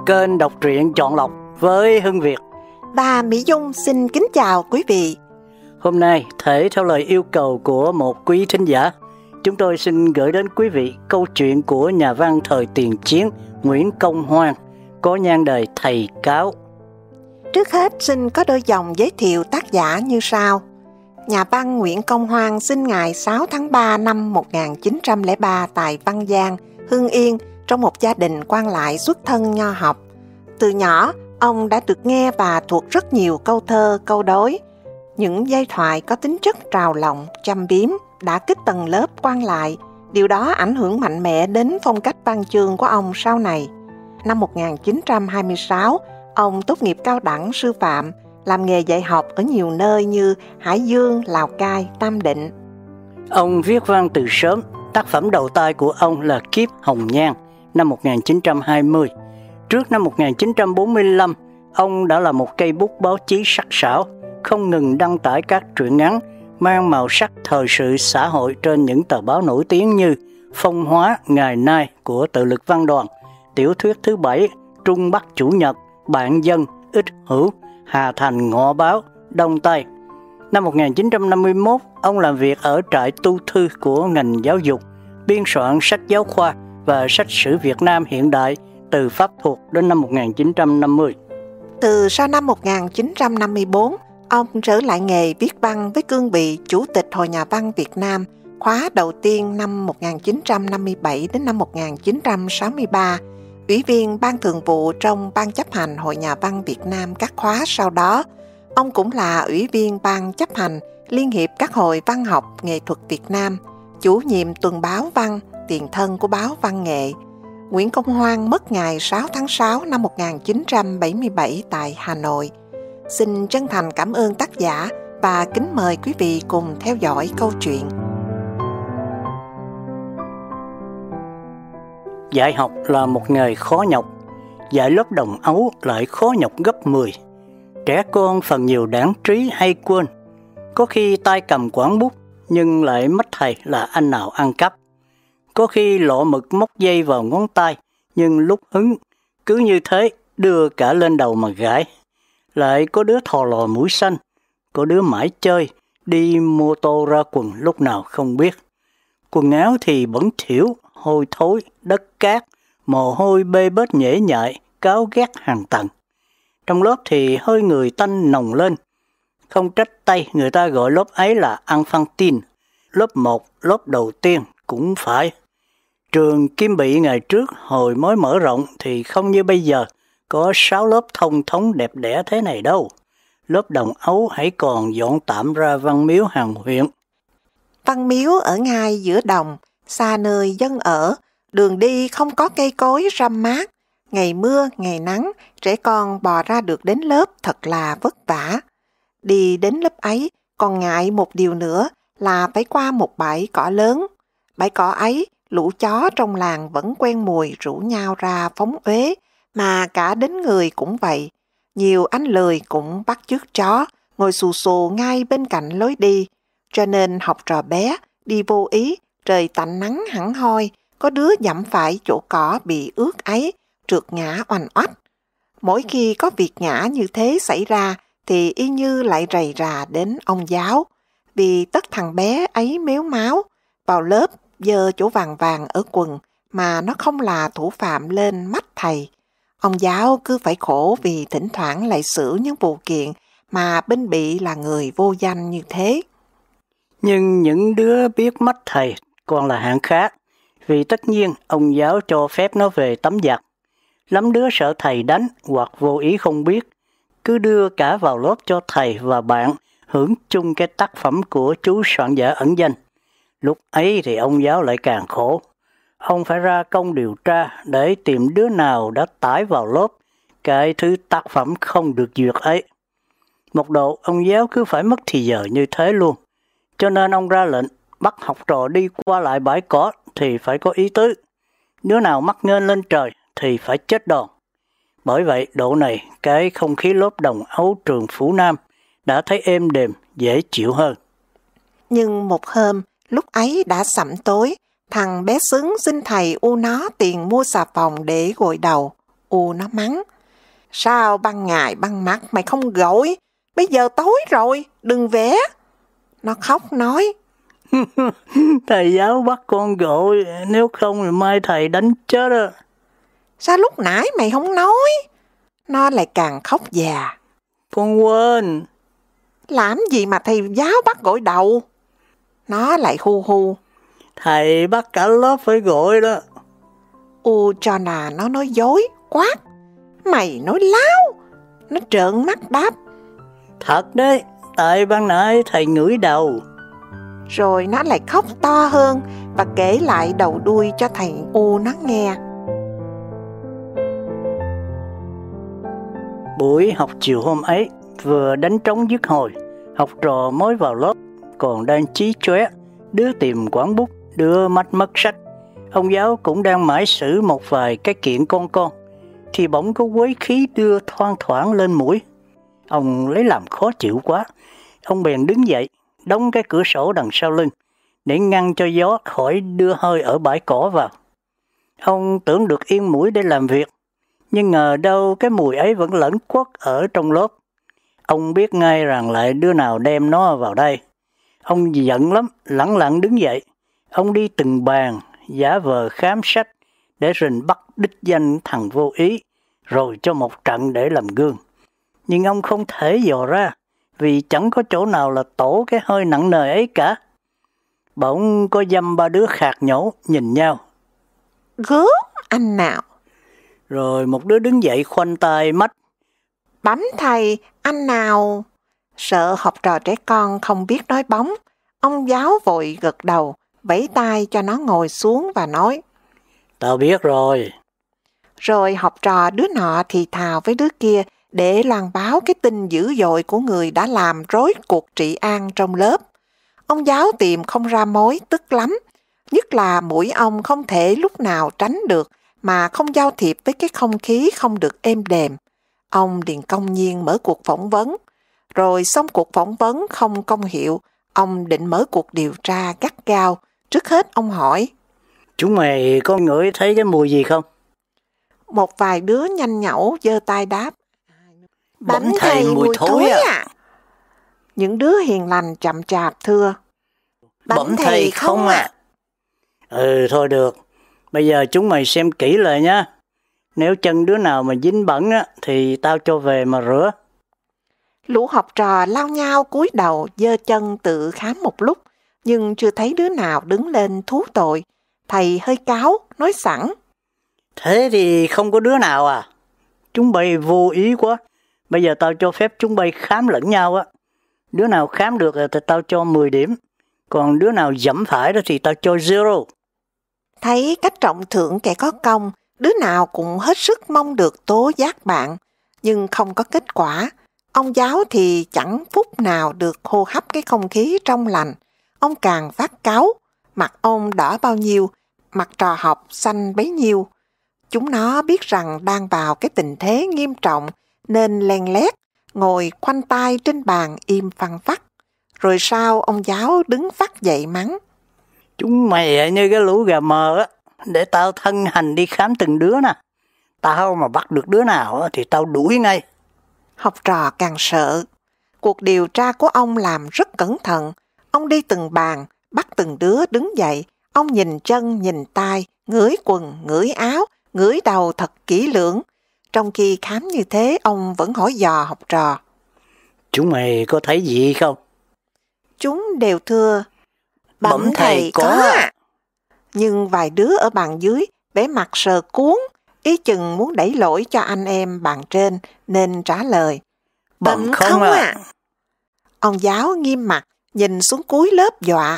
kênh đọc truyện chọn lọc với Hưng Việt và Mỹ Dung xin kính chào quý vị. Hôm nay, thể theo lời yêu cầu của một quý thính giả, chúng tôi xin gửi đến quý vị câu chuyện của nhà văn thời tiền chiến Nguyễn Công Hoan, có nhan đề Thầy Cáo. Trước hết xin có đôi dòng giới thiệu tác giả như sau. Nhà văn Nguyễn Công Hoan sinh ngày 6 tháng 3 năm 1903 tại Văn Giang, Hưng Yên, trong một gia đình quan lại xuất thân nho học. Từ nhỏ, ông đã được nghe và thuộc rất nhiều câu thơ, câu đối. Những giai thoại có tính chất trào lòng, châm biếm, đã kích tầng lớp quan lại. Điều đó ảnh hưởng mạnh mẽ đến phong cách văn chương của ông sau này. Năm 1926, ông tốt nghiệp cao đẳng sư phạm, làm nghề dạy học ở nhiều nơi như Hải Dương, Lào Cai, Nam Định. Ông viết văn từ sớm. Tác phẩm đầu tay của ông là Kiếp Hồng Nhan năm 1920. Trước năm 1945, ông đã là một cây bút báo chí sắc sảo, không ngừng đăng tải các truyện ngắn mang màu sắc thời sự xã hội trên những tờ báo nổi tiếng như Phong Hóa, Ngày Nay của Tự lực Văn đoàn, Tiểu thuyết thứ Bảy, Trung Bắc Chủ nhật, Bạn Dân, Ích Hữu, Hà Thành Ngọ Báo, Đông Tây. Năm 1951, ông làm việc ở trại tu thư của ngành giáo dục, biên soạn sách giáo khoa và sách sử Việt Nam hiện đại từ Pháp thuộc đến năm 1950. Từ sau năm 1954, ông trở lại nghề viết văn với cương vị Chủ tịch Hội Nhà văn Việt Nam, khóa đầu tiên năm 1957 đến năm 1963, Ủy viên Ban Thường vụ trong Ban chấp hành Hội Nhà văn Việt Nam các khóa sau đó. Ông cũng là Ủy viên Ban chấp hành Liên hiệp các hội văn học nghệ thuật Việt Nam, chủ nhiệm tuần báo văn, tiền thân của báo Văn nghệ. Nguyễn Công Hoan mất ngày 6 tháng 6 năm 1977 tại Hà Nội. Xin chân thành cảm ơn tác giả và kính mời quý vị cùng theo dõi câu chuyện. Dạy học là một nghề khó nhọc, dạy lớp đồng ấu lại khó nhọc gấp 10. Trẻ con phần nhiều đãng trí hay quên, có khi tay cầm quản bút nhưng lại mất thầy là anh nào ăn cắp. Có khi lọ mực móc dây vào ngón tay, nhưng lúc hứng cứ như thế đưa cả lên đầu mà gãi. Lại có đứa thò lò mũi xanh, có đứa mãi chơi, đi mô tô ra quần lúc nào không biết. Quần áo thì bẩn thỉu, hôi thối, đất cát, mồ hôi bê bết nhễ nhại, cáo ghét hàng tầng. Trong lớp thì hơi người tanh nồng lên. Không trách tay người ta gọi lớp ấy là Infantile. Lớp 1, lớp đầu tiên cũng phải. Trường Kim Bị ngày trước hồi mới mở rộng thì không như bây giờ có 6 lớp thông thống đẹp đẽ thế này đâu. Lớp đồng ấu hãy còn dọn tạm ra Văn Miếu hàng huyện. Văn Miếu ở ngay giữa đồng, xa nơi dân ở, đường đi không có cây cối râm mát. Ngày mưa, ngày nắng, trẻ con bò ra được đến lớp thật là vất vả. Đi đến lớp ấy còn ngại một điều nữa là phải qua một bãi cỏ lớn. Bãi cỏ ấy, lũ chó trong làng vẫn quen mùi rủ nhau ra phóng uế, mà cả đến người cũng vậy. Nhiều anh lười cũng bắt chước chó, ngồi xù xù ngay bên cạnh lối đi. Cho nên học trò bé, đi vô ý, trời tạnh nắng hẳn hoi, có đứa dẫm phải chỗ cỏ bị ướt ấy, trượt ngã oành oách. Mỗi khi có việc ngã như thế xảy ra, thì y như lại rầy rà đến ông giáo. Vì tất thằng bé ấy mếu máo, vào lớp giơ chỗ vàng vàng ở quần, mà nó không là thủ phạm lên mắt thầy. Ông giáo cứ phải khổ vì thỉnh thoảng lại xử những vụ kiện mà bên bị là người vô danh như thế. Nhưng những đứa biết mắt thầy còn là hạng khác, vì tất nhiên ông giáo cho phép nó về tắm giặt. Lắm đứa sợ thầy đánh hoặc vô ý không biết, cứ đưa cả vào lớp cho thầy và bạn hưởng chung cái tác phẩm của chú soạn giả ẩn danh. Lúc ấy thì ông giáo lại càng khổ. Ông phải ra công điều tra để tìm đứa nào đã tải vào lớp cái thứ tác phẩm không được duyệt ấy. Một độ ông giáo cứ phải mất thì giờ như thế luôn. Cho nên ông ra lệnh bắt học trò đi qua lại bãi cỏ thì phải có ý tứ. Đứa nào mắc nghênh lên trời thì phải chết đòn. Bởi vậy độ này cái không khí lớp đồng ấu trường Phủ Nam đã thấy êm đềm, dễ chịu hơn. Nhưng một hôm, lúc ấy đã sẩm tối, thằng bé Xứng xin thầy u nó tiền mua xà phòng để gội đầu. U nó mắng. Sao ban ngày ban mặt mày không gọi? Bây giờ tối rồi, đừng vẽ. Nó khóc nói. Thầy giáo bắt con gọi, nếu không thì mai thầy đánh chết á. Sao lúc nãy mày không nói? Nó lại càng khóc già. Con quên. Làm gì mà thầy giáo bắt gọi đầu? Nó lại hu hu. Thầy bắt cả lớp phải gọi đó. U cho là nó nói dối, quát. Mày nói láo. Nó trợn mắt đáp. Thật đấy, tại ban nãy thầy ngửi đầu. Rồi nó lại khóc to hơn và kể lại đầu đuôi cho thầy U nó nghe. Buổi học chiều hôm ấy, vừa đánh trống dứt hồi, học trò mới vào lớp, còn đang chí chóe, đứa tìm quán bút, đứa mắt mất sách. Ông giáo cũng đang mải xử một vài cái kiện con, thì bỗng có quấy khí đưa thoang thoảng lên mũi. Ông lấy làm khó chịu quá, ông bèn đứng dậy, đóng cái cửa sổ đằng sau lưng, để ngăn cho gió khỏi đưa hơi ở bãi cỏ vào. Ông tưởng được yên mũi để làm việc, nhưng ngờ đâu cái mùi ấy vẫn lẫn quất ở trong lớp. Ông biết ngay rằng lại đứa nào đem nó vào đây. Ông giận lắm, lẳng lặng đứng dậy. Ông đi từng bàn, giả vờ khám sách, để rình bắt đích danh thằng vô ý, rồi cho một trận để làm gương. Nhưng ông không thể dò ra, vì chẳng có chỗ nào là tổ cái hơi nặng nề ấy cả. Bỗng có dăm ba đứa khạc nhổ nhìn nhau. Gớm anh nào. Rồi một đứa đứng dậy khoanh tay mách. Bấm thầy, anh nào. Sợ học trò trẻ con không biết nói bóng, ông giáo vội gật đầu, vẫy tay cho nó ngồi xuống và nói. Tao biết rồi. Rồi học trò đứa nọ thì thào với đứa kia để loan báo cái tin dữ dội của người đã làm rối cuộc trị an trong lớp. Ông giáo tìm không ra mối, tức lắm. Nhất là mũi ông không thể lúc nào tránh được mà không giao thiệp với cái không khí không được êm đềm. Ông liền công nhiên mở cuộc phỏng vấn. Rồi xong cuộc phỏng vấn không công hiệu, ông định mở cuộc điều tra gắt gao. Trước hết ông hỏi. Chúng mày có ngửi thấy cái mùi gì không? Một vài đứa nhanh nhẩu giơ tay đáp. Bẩm thầy, mùi thối à. Những đứa hiền lành chậm chạp thưa. Bẩm thầy không à. Thôi được. Bây giờ chúng mày xem kỹ lại nhá. Nếu chân đứa nào mà dính bẩn á, thì tao cho về mà rửa. Lũ học trò lao nhau cúi đầu giơ chân tự khám một lúc, nhưng chưa thấy đứa nào đứng lên thú tội. Thầy hơi cáu, nói sẵn. Thế thì không có đứa nào à? Chúng bay vô ý quá. Bây giờ tao cho phép chúng bay khám lẫn nhau á. Đứa nào khám được thì tao cho 10 điểm. Còn đứa nào dẫm phải đó thì tao cho 0. Thấy cách trọng thưởng kẻ có công, đứa nào cũng hết sức mong được tố giác bạn, nhưng không có kết quả. Ông giáo thì chẳng phút nào được hô hấp cái không khí trong lành. Ông càng phát cáu, mặt ông đỏ bao nhiêu, mặt trò học xanh bấy nhiêu. Chúng nó biết rằng đang vào cái tình thế nghiêm trọng, nên len lét, ngồi khoanh tay trên bàn im phăng phắc. Rồi sau ông giáo đứng phắt dậy mắng. Chúng mày như cái lũ gà mờ á, để tao thân hành đi khám từng đứa nè. Tao mà bắt được đứa nào thì tao đuổi ngay. Học trò càng sợ. Cuộc điều tra của ông làm rất cẩn thận. Ông đi từng bàn, bắt từng đứa đứng dậy. Ông nhìn chân, nhìn tay, ngửi quần, ngửi áo, ngửi đầu thật kỹ lưỡng. Trong khi khám như thế, ông vẫn hỏi dò học trò. Chúng mày có thấy gì không? Chúng đều thưa. Bẩm thầy có à. Nhưng vài đứa ở bàn dưới vẻ mặt sờ cuốn, ý chừng muốn đẩy lỗi cho anh em bàn trên nên trả lời. Bẩm không à. Ông giáo nghiêm mặt nhìn xuống cuối lớp dọa.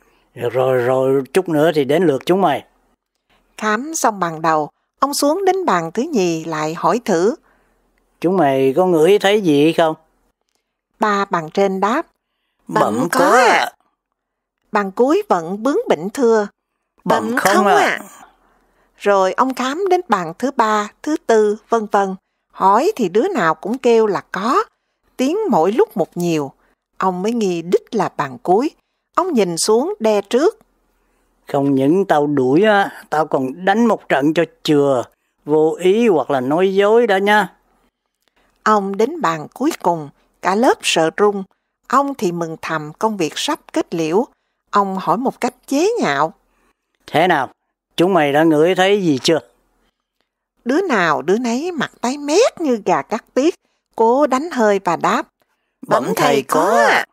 Rồi chút nữa thì đến lượt chúng mày. Khám xong bàn đầu, ông xuống đến bàn thứ nhì lại hỏi thử. Chúng mày có ngửi thấy gì không? 3 bàn trên đáp. Bẩm có à. Bàn cuối vẫn bướng bỉnh thưa. Bẩm không à. Rồi ông khám đến bàn thứ 3, thứ 4, vân vân. Hỏi thì đứa nào cũng kêu là có. Tiếng mỗi lúc một nhiều. Ông mới nghi đích là bàn cuối. Ông nhìn xuống đe trước. Không những tao đuổi á, tao còn đánh một trận cho chừa. vô ý hoặc là nói dối đó nha. Ông đến bàn cuối cùng, cả lớp sợ run. Ông thì mừng thầm công việc sắp kết liễu. Ông hỏi một cách chế nhạo. Thế nào? Chúng mày đã ngửi thấy gì chưa? Đứa nào đứa nấy mặt tái mét như gà cắt tiết, cố đánh hơi và đáp. Bẩm thầy có ạ.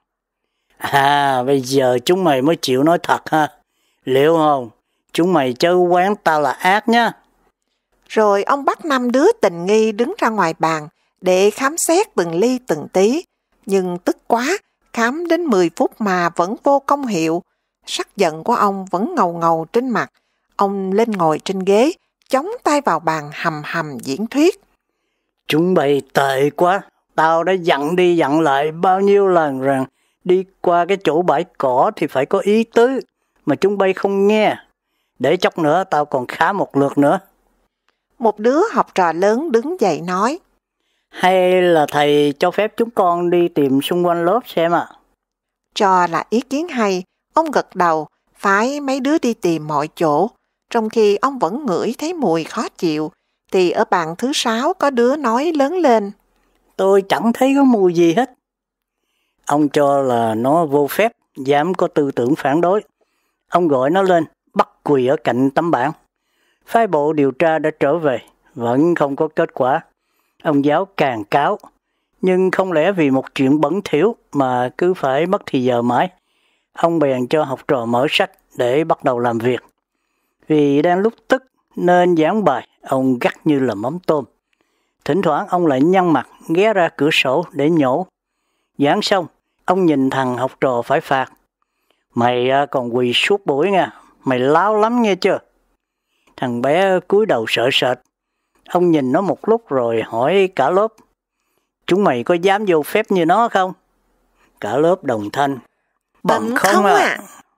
Bây giờ chúng mày mới chịu nói thật ha. Liệu không? Chúng mày chớ quán tao là ác nhá. Rồi ông bắt 5 đứa tình nghi đứng ra ngoài bàn để khám xét từng ly từng tí. Nhưng tức quá, khám đến 10 phút mà vẫn vô công hiệu. Sắc giận của ông vẫn ngầu ngầu trên mặt. Ông lên ngồi trên ghế, chống tay vào bàn hầm hầm diễn thuyết. Chúng mày tệ quá. Tao đã dặn đi dặn lại bao nhiêu lần rằng đi qua cái chỗ bãi cỏ thì phải có ý tứ, mà chúng bay không nghe. Để chốc nữa tao còn khá một lượt nữa. Một đứa học trò lớn đứng dậy nói. Hay là thầy cho phép chúng con đi tìm xung quanh lớp xem ạ? Cho là ý kiến hay, ông gật đầu, phái mấy đứa đi tìm mọi chỗ. Trong khi ông vẫn ngửi thấy mùi khó chịu, thì ở bàn thứ 6 có đứa nói lớn lên. Tôi chẳng thấy có mùi gì hết. Ông cho là nó vô phép, dám có tư tưởng phản đối. Ông gọi nó lên, bắt quỳ ở cạnh tấm bảng. Phái bộ điều tra đã trở về, vẫn không có kết quả. Ông giáo càn cáo, nhưng không lẽ vì một chuyện bẩn thỉu mà cứ phải mất thì giờ mãi. Ông bèn cho học trò mở sách để bắt đầu làm việc. Vì đang lúc tức nên giảng bài, ông gắt như là mắm tôm. Thỉnh thoảng ông lại nhăn mặt, ghé ra cửa sổ để nhổ. Giảng xong, ông nhìn thằng học trò phải phạt. Mày còn quỳ suốt buổi nha, mày láo lắm nghe chưa? Thằng bé cúi đầu sợ sệt. Ông nhìn nó một lúc rồi hỏi cả lớp. Chúng mày có dám vô phép như nó không? Cả lớp đồng thanh. Bẩm không ạ.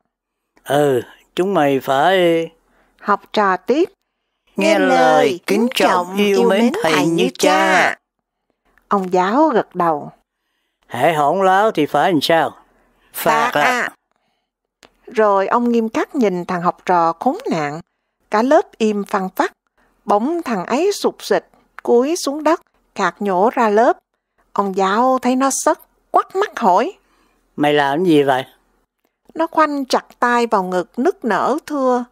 Chúng mày phải... Học trò tiếp. Nghe lời, kính trọng, yêu mến thầy như cha. Ông giáo gật đầu. Hễ hỗn láo thì phải làm sao? Phạt ạ. Rồi ông nghiêm khắc nhìn thằng học trò khốn nạn. Cả lớp im phăng phắc. Bỗng thằng ấy sụt sịch, cúi xuống đất, khạc nhổ ra lớp. Ông giáo thấy nó sất, quắt mắt hỏi. Mày làm gì vậy? Nó khoanh chặt tay vào ngực nức nở thưa.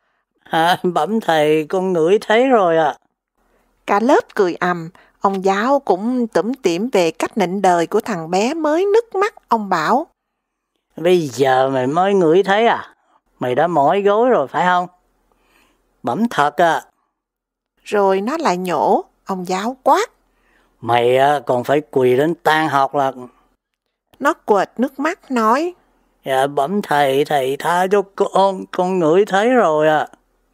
Bẩm thầy, con ngửi thấy rồi ạ. Cả lớp cười ầm, ông giáo cũng tủm tỉm về cách nịnh đời của thằng bé mới nức mắt. Ông bảo. Bây giờ mày mới ngửi thấy à? Mày đã mỏi gối rồi phải không? Bẩm thật à. Rồi nó lại nhổ, ông giáo quát. Mày còn phải quỳ đến tan học là... Nó quệt nước mắt nói. Dạ bẩm thầy, thầy tha cho con ngửi thấy rồi à.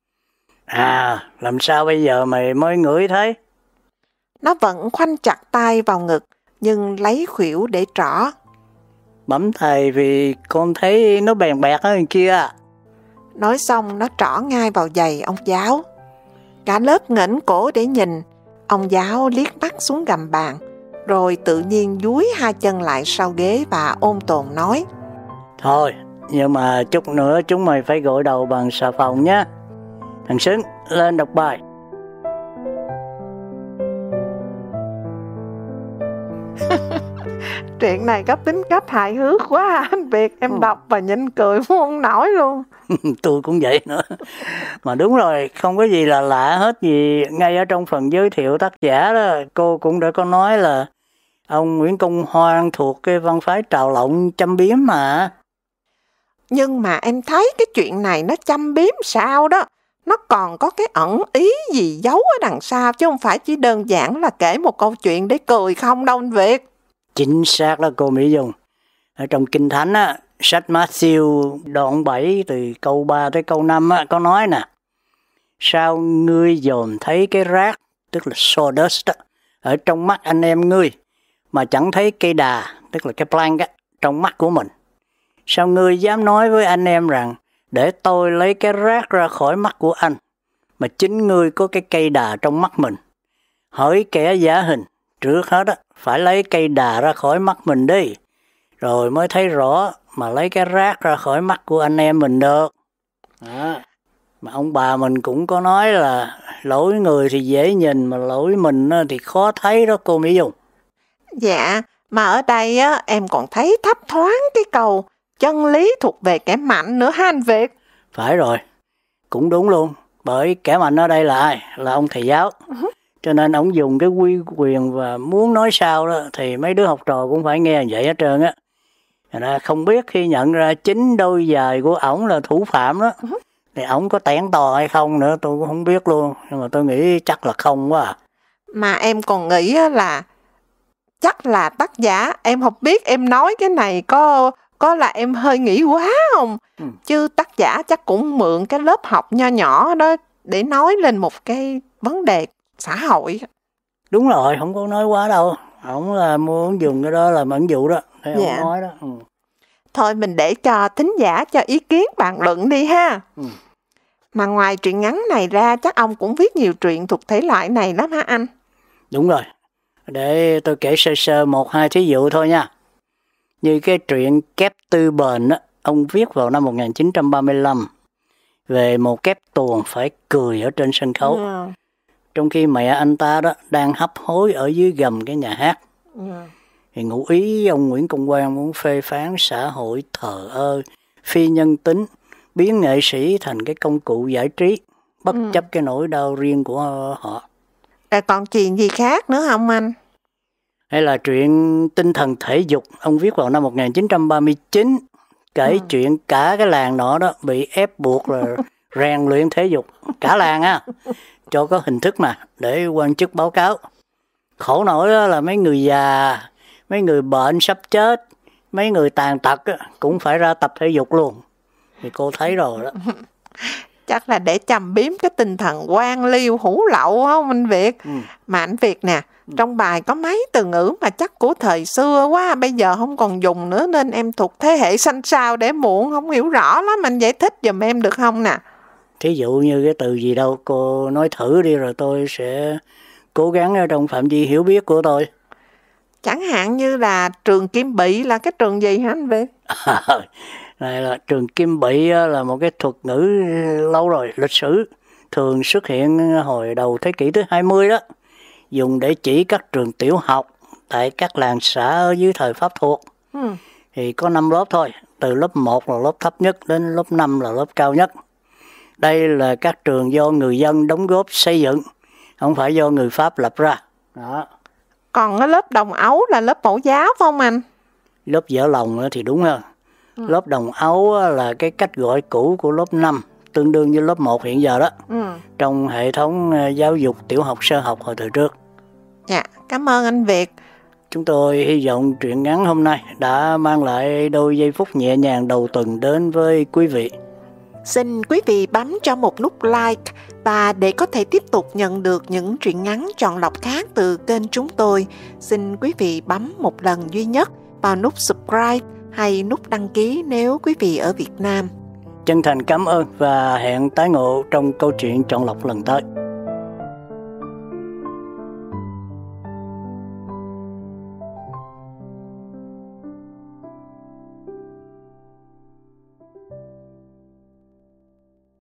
Làm sao bây giờ mày mới ngửi thấy? Nó vẫn khoanh chặt tay vào ngực, nhưng lấy khuỷu để trỏ. Bẩm thầy, vì con thấy nó bèn bẹt ở bên kia. Nói xong nó trỏ ngay vào giày ông giáo. Cả lớp nghển cổ để nhìn. Ông giáo liếc mắt xuống gầm bàn, rồi tự nhiên dúi 2 chân lại sau ghế và ôn tồn nói. Thôi, nhưng mà chút nữa chúng mày phải gội đầu bằng xà phòng nhé. Thằng Xứng, lên đọc bài. Chuyện này có tính cách hài hước quá anh Việt, em đọc và nhịn cười không nổi luôn. Tôi cũng vậy nữa. Mà đúng rồi, không có gì là lạ hết, gì ngay ở trong phần giới thiệu tác giả đó, cô cũng đã có nói là ông Nguyễn Công Hoan thuộc cái văn phái Trào Lộng châm biếm mà. Nhưng mà em thấy cái chuyện này nó châm biếm sao đó. Nó còn có cái ẩn ý gì giấu ở đằng sau, chứ không phải chỉ đơn giản là kể một câu chuyện để cười không đâu anh Việt. Chính xác đó cô Mỹ Dung. Ở trong Kinh Thánh á, sách Matthew đoạn 7 từ câu 3 tới câu 5 á, có nói nè. Sao ngươi dòm thấy cái rác, tức là sawdust đó, ở trong mắt anh em ngươi, mà chẳng thấy cây đà, tức là cái plank á, trong mắt của mình? Sao ngươi dám nói với anh em rằng để tôi lấy cái rác ra khỏi mắt của anh, mà chính ngươi có cái cây đà trong mắt mình? Hỡi kẻ giả hình, trước hết á, phải lấy cây đà ra khỏi mắt mình đi, rồi mới thấy rõ mà lấy cái rác ra khỏi mắt của anh em mình được. Mà ông bà mình cũng có nói là lỗi người thì dễ nhìn mà lỗi mình thì khó thấy đó cô Mỹ Dung. Dạ, mà ở đây á, em còn thấy thấp thoáng cái câu chân lý thuộc về kẻ mạnh nữa ha anh Việt. Phải rồi, cũng đúng luôn. Bởi kẻ mạnh ở đây là ai? Là ông thầy giáo. Cho nên ông dùng cái uy quyền và muốn nói sao đó thì mấy đứa học trò cũng phải nghe vậy hết trơn á. Không biết khi nhận ra chính đôi giày của ổng là thủ phạm đó thì ổng có tẻn tò hay không nữa tôi cũng không biết luôn. Nhưng mà tôi nghĩ chắc là không quá à. Mà em còn nghĩ á là chắc là tác giả, em không biết em nói cái này có là em hơi nghĩ quá không? Chứ tác giả chắc cũng mượn cái lớp học nho nhỏ đó để nói lên một cái vấn đề xã hội. Đúng rồi, không có nói quá đâu. Ổng là muốn dùng cái đó làm ẩn dụ đó. Thế ông nói đó. Thôi mình để cho thính giả cho ý kiến bàn luận đi ha. Mà ngoài truyện ngắn này ra chắc ông cũng viết nhiều truyện thuộc thể loại này lắm hả anh? Đúng rồi. Để tôi kể sơ sơ một hai thí dụ thôi nha. Như cái truyện Kép Tư Bền á, ông viết vào năm 1935 về một kép tuồng phải cười ở trên sân khấu. Trong khi mẹ anh ta đó đang hấp hối ở dưới gầm cái nhà hát. Thì ngụ ý ông Nguyễn Công Quang muốn phê phán xã hội thờ ơ, phi nhân tính, biến nghệ sĩ thành cái công cụ giải trí, bất chấp cái nỗi đau riêng của họ. Còn chuyện gì khác nữa không anh? Hay là truyện Tinh thần thể dục, ông viết vào năm 1939, kể chuyện cả cái làng nọ đó bị ép buộc là rèn luyện thể dục, cả làng á, cho có hình thức mà, để quan chức báo cáo. Khổ nổi đó là mấy người già, mấy người bệnh sắp chết, mấy người tàn tật cũng phải ra tập thể dục luôn. Thì cô thấy rồi đó. Chắc là để châm biếm cái tinh thần quan liêu hủ lậu không anh Việt? Mà anh Việt nè, trong bài có mấy từ ngữ mà chắc của thời xưa quá, bây giờ không còn dùng nữa nên em thuộc thế hệ xanh xao để muộn, không hiểu rõ lắm, anh giải thích giùm em được không nè? Thí dụ như cái từ gì đâu, cô nói thử đi rồi tôi sẽ cố gắng ở trong phạm vi hiểu biết của tôi. Chẳng hạn như là trường Kim Bị là cái trường gì hả anh Việt? Này là trường Kim Bị là một cái thuật ngữ lâu rồi, lịch sử, thường xuất hiện hồi đầu thế kỷ thứ 20 đó, dùng để chỉ các trường tiểu học tại các làng xã ở dưới thời Pháp thuộc. Thì có 5 lớp thôi, từ lớp 1 là lớp thấp nhất đến lớp 5 là lớp cao nhất. Đây là các trường do người dân đóng góp xây dựng, không phải do người Pháp lập ra. Đó. Còn cái lớp đồng ấu là lớp mẫu giáo phải không anh? Lớp dở lòng thì đúng hơn. Lớp đồng ấu là cái cách gọi cũ của lớp 5, tương đương như lớp 1 hiện giờ đó, trong hệ thống giáo dục tiểu học sơ học hồi thời trước. Dạ, cảm ơn anh Việt. Chúng tôi hy vọng truyện ngắn hôm nay đã mang lại đôi giây phút nhẹ nhàng đầu tuần đến với quý vị. Xin quý vị bấm cho một nút like và để có thể tiếp tục nhận được những truyện ngắn chọn lọc khác từ kênh chúng tôi, xin quý vị bấm một lần duy nhất vào nút subscribe hay nút đăng ký nếu quý vị ở Việt Nam. Chân thành cảm ơn và hẹn tái ngộ trong câu chuyện chọn lọc lần tới.